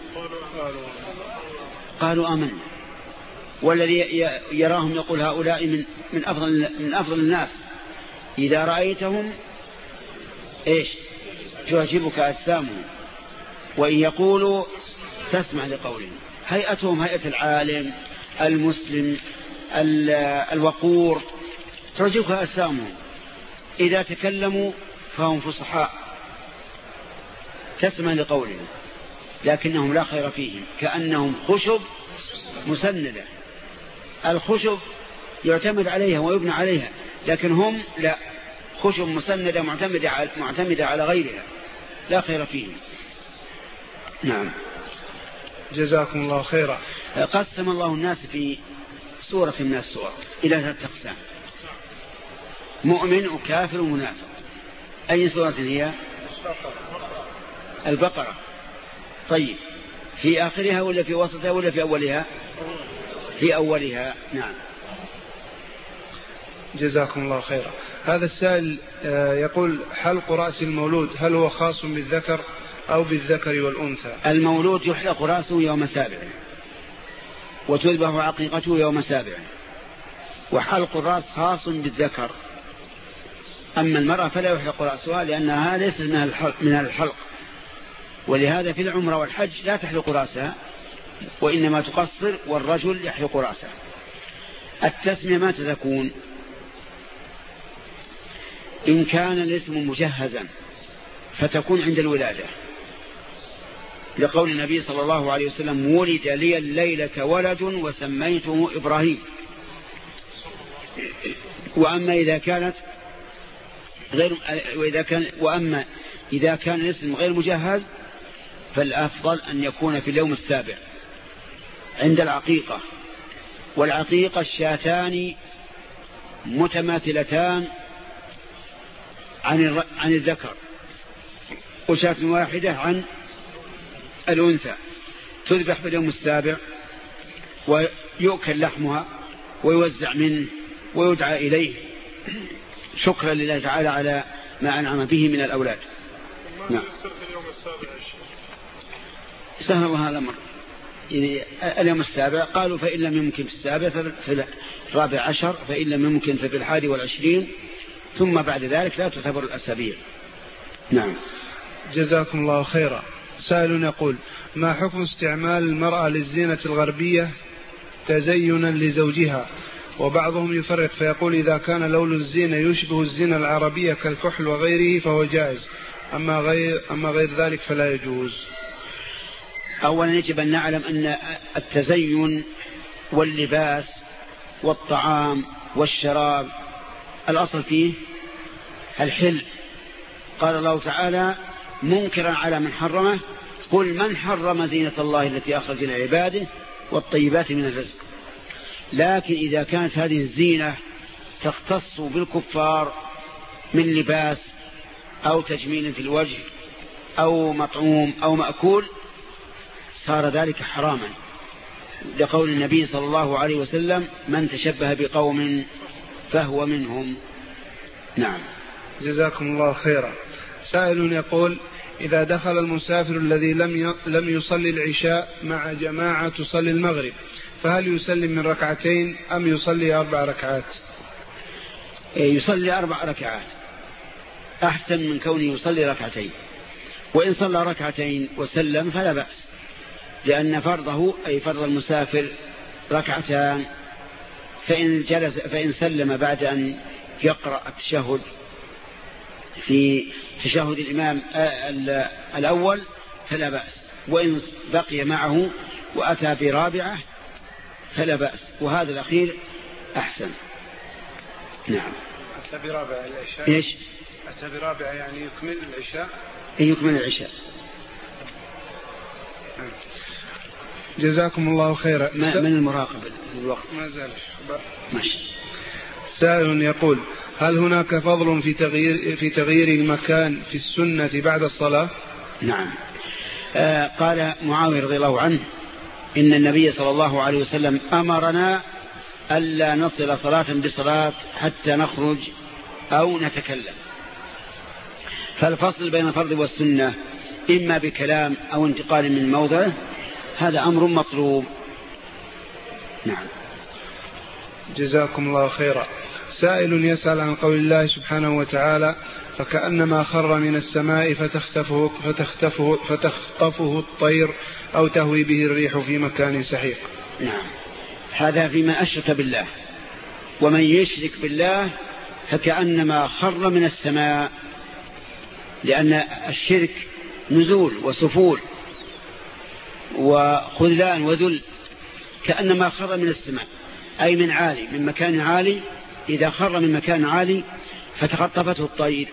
قالوا آمنا. والذي يراهم يقول هؤلاء من من أفضل من أفضل الناس، إذا رأيتهم إيش تعجبك أجسامهم وإن يقولوا تسمع لقولهم. هيئتهم هيئة العالم المسلم الوقور تعجبك أجسامهم، إذا تكلموا فهم فصحاء تسمع لقولهم، لكنهم لا خير فيهم كأنهم خشب مسندة. الخشب يعتمد عليها ويبنى عليها، لكن هم لا، خشب مسندة معتمدة على, معتمدة على غيرها، لا خير فيهم. نعم. جزاكم الله خيرا. قسم الله الناس في سورة من السور إلى ثلاثة أقسام: مؤمن وكافر ومنافق. أي سورة هي؟ البقرة. طيب، في آخرها ولا في وسطها ولا في أولها؟ في أولها. نعم. جزاكم الله خيرا. هذا السائل يقول حلق رأس المولود هل هو خاص بالذكر أو بالذكر والأنثى؟ المولود يحلق رأسه يوم سابع وتذبح عقيقته يوم سابع، وحلق الرأس خاص بالذكر. أما المرأة فلا يحلق رأسها لأنها ليست من الحلق، ولهذا في العمرة والحج لا تحلق رأسها وإنما تقصر، والرجل يحلق رأسه. التسمية ما تكون إن كان الاسم مجهزا فتكون عند الولادة، لقول النبي صلى الله عليه وسلم: ولد لي الليلة ولد وسميته إبراهيم. وأما إذا كانت غير وإذا كان وأما إذا كان الاسم غير مجهز فالأفضل أن يكون في اليوم السابع عند العقيقة. والعقيقة الشاتان متماثلتان عن عن الذكر، وشاة واحدة عن الأنثى، تذبح في اليوم السابع ويؤكل لحمها ويوزع منه ويدعى إليه شكرا لله تعالى على ما أنعم به من الأولاد. نعم. سهل الله الأمر. اليوم السابع قالوا فإن لم يمكن في السابع ففي الرابع عشر، فإن لم يمكن ففي الحادي والعشرين، ثم بعد ذلك لا تعتبر الأسابيع. نعم. جزاكم الله خيرا. سائل يقول: ما حكم استعمال المرأة للزينة الغربية تزينا لزوجها؟ وبعضهم يفرق فيقول إذا كان لون الزينة يشبه الزينة العربية كالكحل وغيره فهو جائز، أما غير, أما غير ذلك فلا يجوز. أولا يجب أن نعلم أن التزين واللباس والطعام والشراب الأصل فيه الحل. قال الله تعالى منكرا على من حرمه: قل من حرم زينة الله التي أخرج لعباده والطيبات من الرزق. لكن إذا كانت هذه الزينة تختص بالكفار من لباس أو تجميل في الوجه أو مطعوم أو مأكول صار ذلك حراما، لقول النبي صلى الله عليه وسلم: من تشبه بقوم فهو منهم. نعم. جزاكم الله خيرا. سائل يقول: إذا دخل المسافر الذي لم لم يصلي العشاء مع جماعة تصلي المغرب، فهل يسلم من ركعتين أم يصلي أربع ركعات؟ يصلي أربع ركعات أحسن من كونه يصلي ركعتين، وإن صلى ركعتين وسلم فلا بأس، لأن فرضه أي فرض المسافر ركعتان، فإن, جلس فإن سلم بعد أن يقرأ التشهد في تشهد الإمام الأول فلا بأس، وإن بقي معه وأتى برابعة فلا بأس، وهذا الأخير أحسن. نعم. أتى برابعة العشاء. إيش؟ أتى برابعة يعني يكمل العشاء. يكمل العشاء. جزاكم الله خيرا. ما من المراقب الوقت ما زال ماشي. سائل يقول: هل هناك فضل في تغيير في تغيير المكان في السنة بعد الصلاة؟ نعم. آه قال معاوية رضي الله عنه: إن النبي صلى الله عليه وسلم أمرنا ألا نصل صلاة بصلاة حتى نخرج أو نتكلم. فالفصل بين الفرض والسنة إما بكلام أو انتقال من موضعه، هذا أمر مطلوب. نعم. جزاكم الله خيرا. سائل يسأل عن قول الله سبحانه وتعالى: فكأنما خر من السماء فتخطفه, فتخطفه, فتخطفه الطير أو تهوي به الريح في مكان سحيق. نعم. هذا فيما أشرك بالله، ومن يشرك بالله فكأنما خر من السماء، لأن الشرك نزول وسفول وخذلان وذل، كأنما خر من السماء أي من عالي، من مكان عالي. إذا خر من مكان عالي فتخطفته الطير،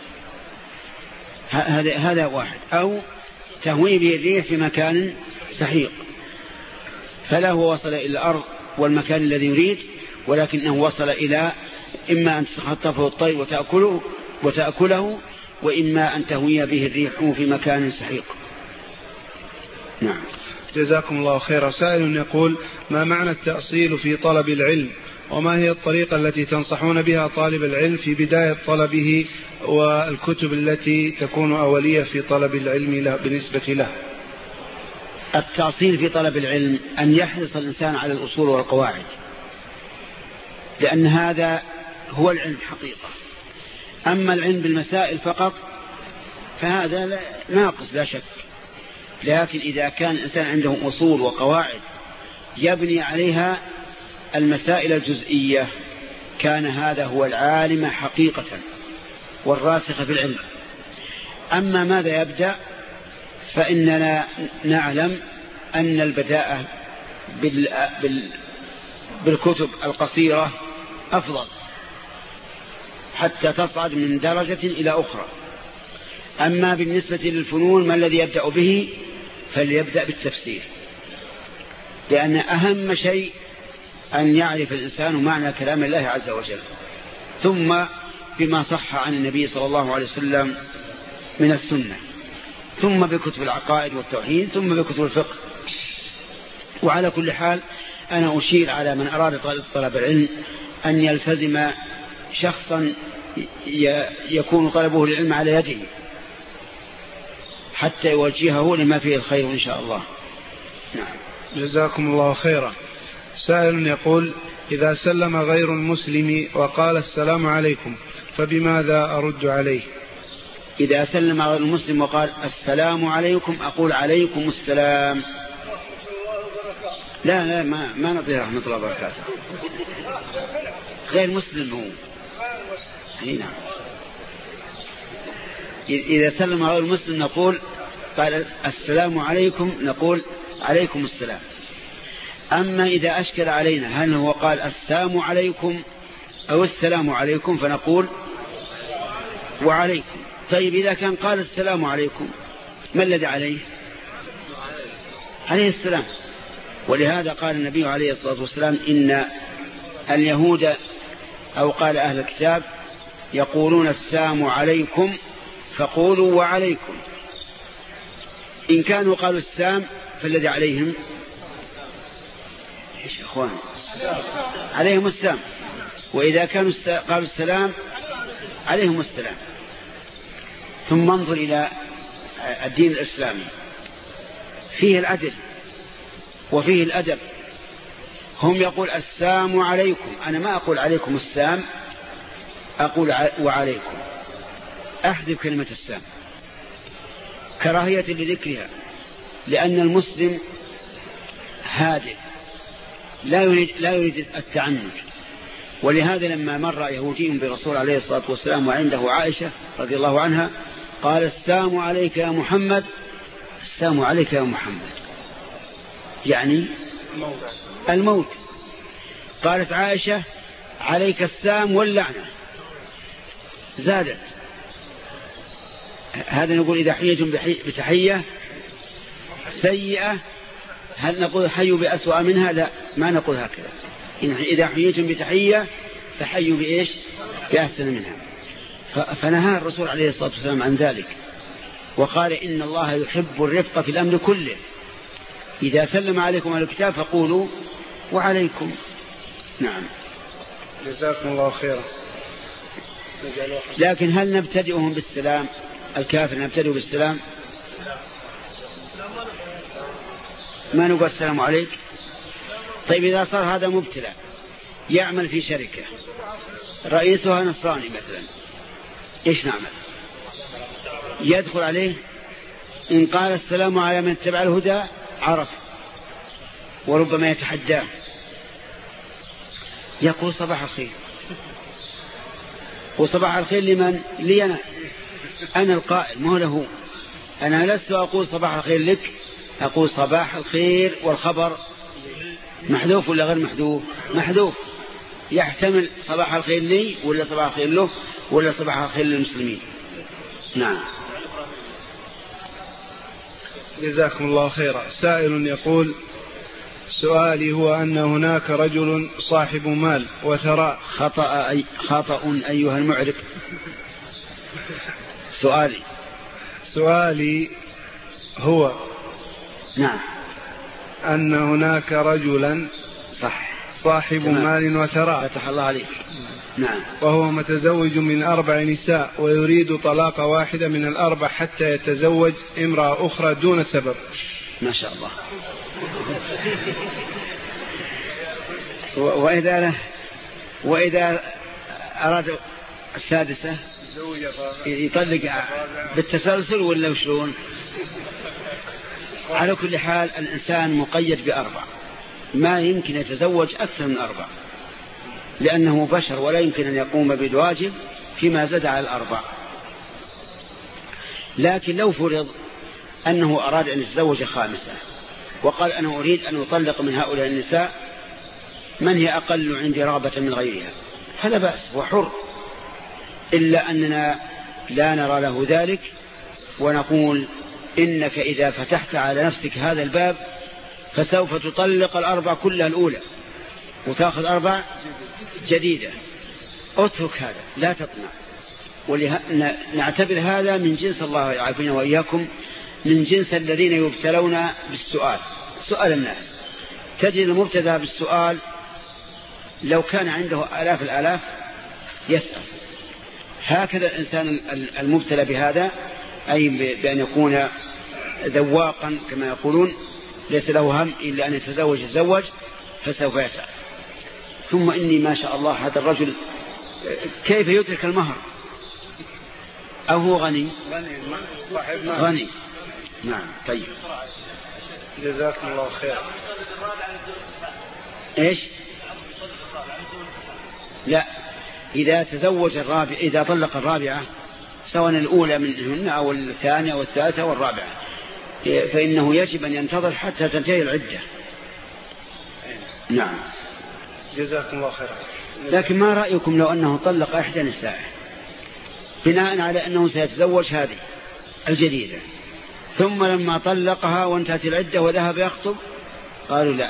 هذا هذا واحد، أو تهوي به الريح في مكان سحيق، فلا هو وصل إلى الأرض والمكان الذي يريد، ولكنه وصل إلى إما أن تخطفه الطير وتأكله, وتأكله وإما أن تهوي به الريح في مكان سحيق. نعم. جزاكم الله خيرا. سائل يقول: ما معنى التأصيل في طلب العلم، وما هي الطريقة التي تنصحون بها طالب العلم في بداية طلبه، والكتب التي تكون أولية في طلب العلم له بالنسبة له؟ التأصيل في طلب العلم أن يحرص الإنسان على الأصول والقواعد، لأن هذا هو العلم حقيقة. أما العلم بالمسائل فقط فهذا ناقص لا شك، لكن إذا كان الإنسان عنده أصول وقواعد يبني عليها المسائل الجزئية كان هذا هو العالم حقيقة والراسخ في العلم. أما ماذا يبدأ، فإننا نعلم أن البداءة بال... بال... بالكتب القصيرة أفضل حتى تصعد من درجة إلى أخرى. أما بالنسبة للفنون ما الذي يبدأ به، فليبدأ بالتفسير، لأن أهم شيء أن يعرف الإنسان معنى كلام الله عز وجل، ثم بما صح عن النبي صلى الله عليه وسلم من السنة، ثم بكتب العقائد والتوحيد، ثم بكتب الفقه. وعلى كل حال أنا أشير على من أراد طلب العلم أن يلتزم شخصا يكون طلبه للعلم على يده حتى يوجهه لما فيه الخير إن شاء الله. نعم. جزاكم الله خيرا. سائل يقول: إذا سلم غير المسلم وقال السلام عليكم فبماذا أرد عليه؟ إذا سلم غير المسلم وقال السلام عليكم أقول عليكم السلام. لا لا ما, ما نطير رحمة الله وبركاته، غير مسلم هو. نعم. إذا سلم غير المسلم نقول قال السلام عليكم نقول عليكم السلام. أما إذا أشكل علينا هل هو قال السلام عليكم أو السلام عليكم فنقول وعليكم. طيب إذا كان قال السلام عليكم ما الذي عليه؟ عليه السلام. ولهذا قال النبي عليه الصلاة والسلام إن اليهود أو قال أهل الكتاب يقولون السلام عليكم فقولوا وعليكم. إن كانوا قالوا السلام فالذي عليهم إيش أخوان؟ عليهم السلام. وإذا كانوا قالوا السلام عليهم السلام. ثم انظر إلى الدين الإسلامي فيه العدل وفيه الأدب. هم يقول السلام عليكم، أنا ما أقول عليكم السلام، أقول وعليكم، أحذف كلمة السلام كراهية لذكرها، لأن المسلم هادئ لا يريد, لا يريد التعنت. ولهذا لما مر يهودي برسول عليه الصلاة والسلام وعنده عائشة رضي الله عنها قال السلام عليك يا محمد، السلام عليك يا محمد، يعني الموت. قالت عائشة عليك السلام واللعنة، زادت. هذا نقول إذا حييتم بتحية سيئة هل نقول حيوا بأسوأ منها؟ لا، ما نقول هكذا. إذا حييتم بتحية فحيوا بإيش؟ بأحسن منها. فنهى الرسول عليه الصلاة والسلام عن ذلك وقال إن الله يحب الرفق في الأمر كله، إذا سلم عليكم على الكتاب فقولوا وعليكم. نعم، جزاكم الله خيرا. لكن هل نبتدئهم بالسلام؟ الكافر نبتدئ بالسلام؟ ما نقول السلام عليك. طيب إذا صار هذا مبتلى يعمل في شركة رئيسها نصراني مثلا، إيش نعمل؟ يدخل عليه إن قال السلام على من اتبع الهدى عرف، وربما يتحداه يقول صباح الخير. وصباح الخير لمن؟ لي أنا، أنا القائل مو له. أنا لست أقول صباح الخير لك، أقول صباح الخير والخبر محذوف ولا غير محذوف؟ محذوف. يحتمل صباح الخير لي ولا صباح الخير له ولا صباح الخير للمسلمين. نعم، جزاكم الله خيرا. سائل يقول سؤالي هو أن هناك رجل صاحب مال وثراء. خطأ أي خطأ أيها المعرب. سؤالي سؤالي هو نعم أن هناك رجلا صح صاحب تمام. مال وثراء، فتح الله عليك. نعم، وهو متزوج من أربع نساء ويريد طلاق واحدة من الأربع حتى يتزوج امرأة أخرى دون سبب. ما شاء الله. وإذا وإذا أراد السادسة يطلق بالتسلسل ولا وشلون؟ على كل حال الإنسان مقيد بأربع، ما يمكن يتزوج أكثر من أربع، لأنه بشر ولا يمكن أن يقوم بالواجب فيما زاد على الأربع. لكن لو فرض أنه أراد أن يتزوج خامسة وقال أنا أريد أن أطلق من هؤلاء النساء من هي أقل عندي رغبة من غيرها، فلا بأس، هو حر، إلا أننا لا نرى له ذلك، ونقول إنك إذا فتحت على نفسك هذا الباب فسوف تطلق الأربع كلها الأولى وتأخذ أربع جديدة. اترك هذا، لا تطمع. ونعتبر هذا من جنس، الله يعافينا وإياكم، من جنس الذين يبتلون بالسؤال، سؤال الناس. تجد المبتدى بالسؤال لو كان عنده آلاف الآلاف يسأل. هكذا الإنسان المبتلى بهذا، أي بأن يكون ذواقا كما يقولون، ليس له هم إلا أن يتزوج يتزوج فسوف يتعب. ثم إني ما شاء الله هذا الرجل كيف يترك المهر؟ أو هو غني؟ غني. نعم. طيب، جزاكم الله خير. إيش؟ لا، إذا تزوج الرابع، إذا طلق الرابعة سواء الأولى منهن أو الثانية أو الثالثة أو الرابعة، فإنه يجب أن ينتظر حتى تنتهي العدة. نعم، جزاكم الله خير. لكن ما رأيكم لو أنه طلق إحدى نسائه بناء على أنه سيتزوج هذه الجديدة، ثم لما طلقها وانتهت العدة وذهب يخطب قالوا لا،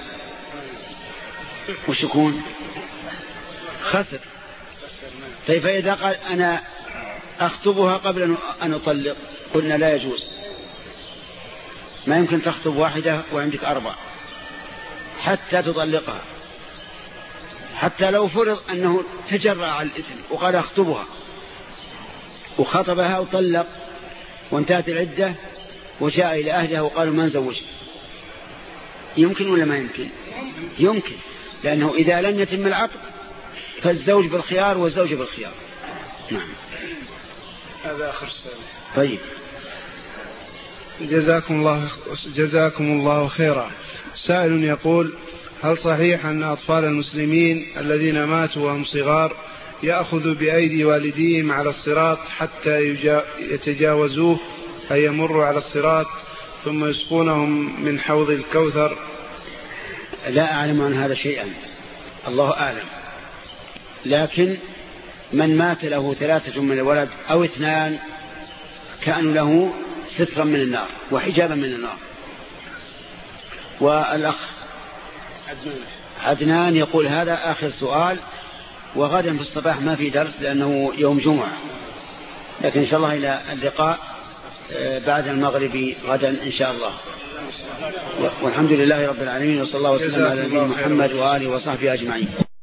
وش يكون؟ خسر. طيب فإذا قال أنا أخطبها قبل أن أطلق قلنا لا يجوز، ما يمكن تخطب واحدة وعندك أربع حتى تطلقها، حتى لو فرض أنه تجرأ على الإثم وقال أخطبها وخطبها وطلق وانتهت العدة وجاء إلى أهله وقالوا من زوج، يمكن ولا ما يمكن؟ يمكن، لأنه إذا لم يتم العقد فالزوج بالخيار والزوج بالخيار. نعم. هذا آخر سؤال. طيب. جزاكم الله جزاكم الله خيرا. سائل يقول: هل صحيح أن أطفال المسلمين الذين ماتوا وهم صغار يأخذ بأيدي والديهم على الصراط حتى يتجاوزوه أي يمروا على الصراط ثم يسقونهم من حوض الكوثر؟ لا أعلم عن هذا شيئا، الله أعلم، لكن من مات له ثلاثة من الولد أو اثنان كانوا له سترا من النار وحجابا من النار. والأخ عدنان يقول: هذا آخر سؤال، وغدا في الصباح ما في درس لأنه يوم جمعة، لكن إن شاء الله إلى اللقاء بعد المغرب غدا إن شاء الله. والحمد لله رب العالمين، وصلى الله وسلم على نبينا محمد وآله وصحبه أجمعين.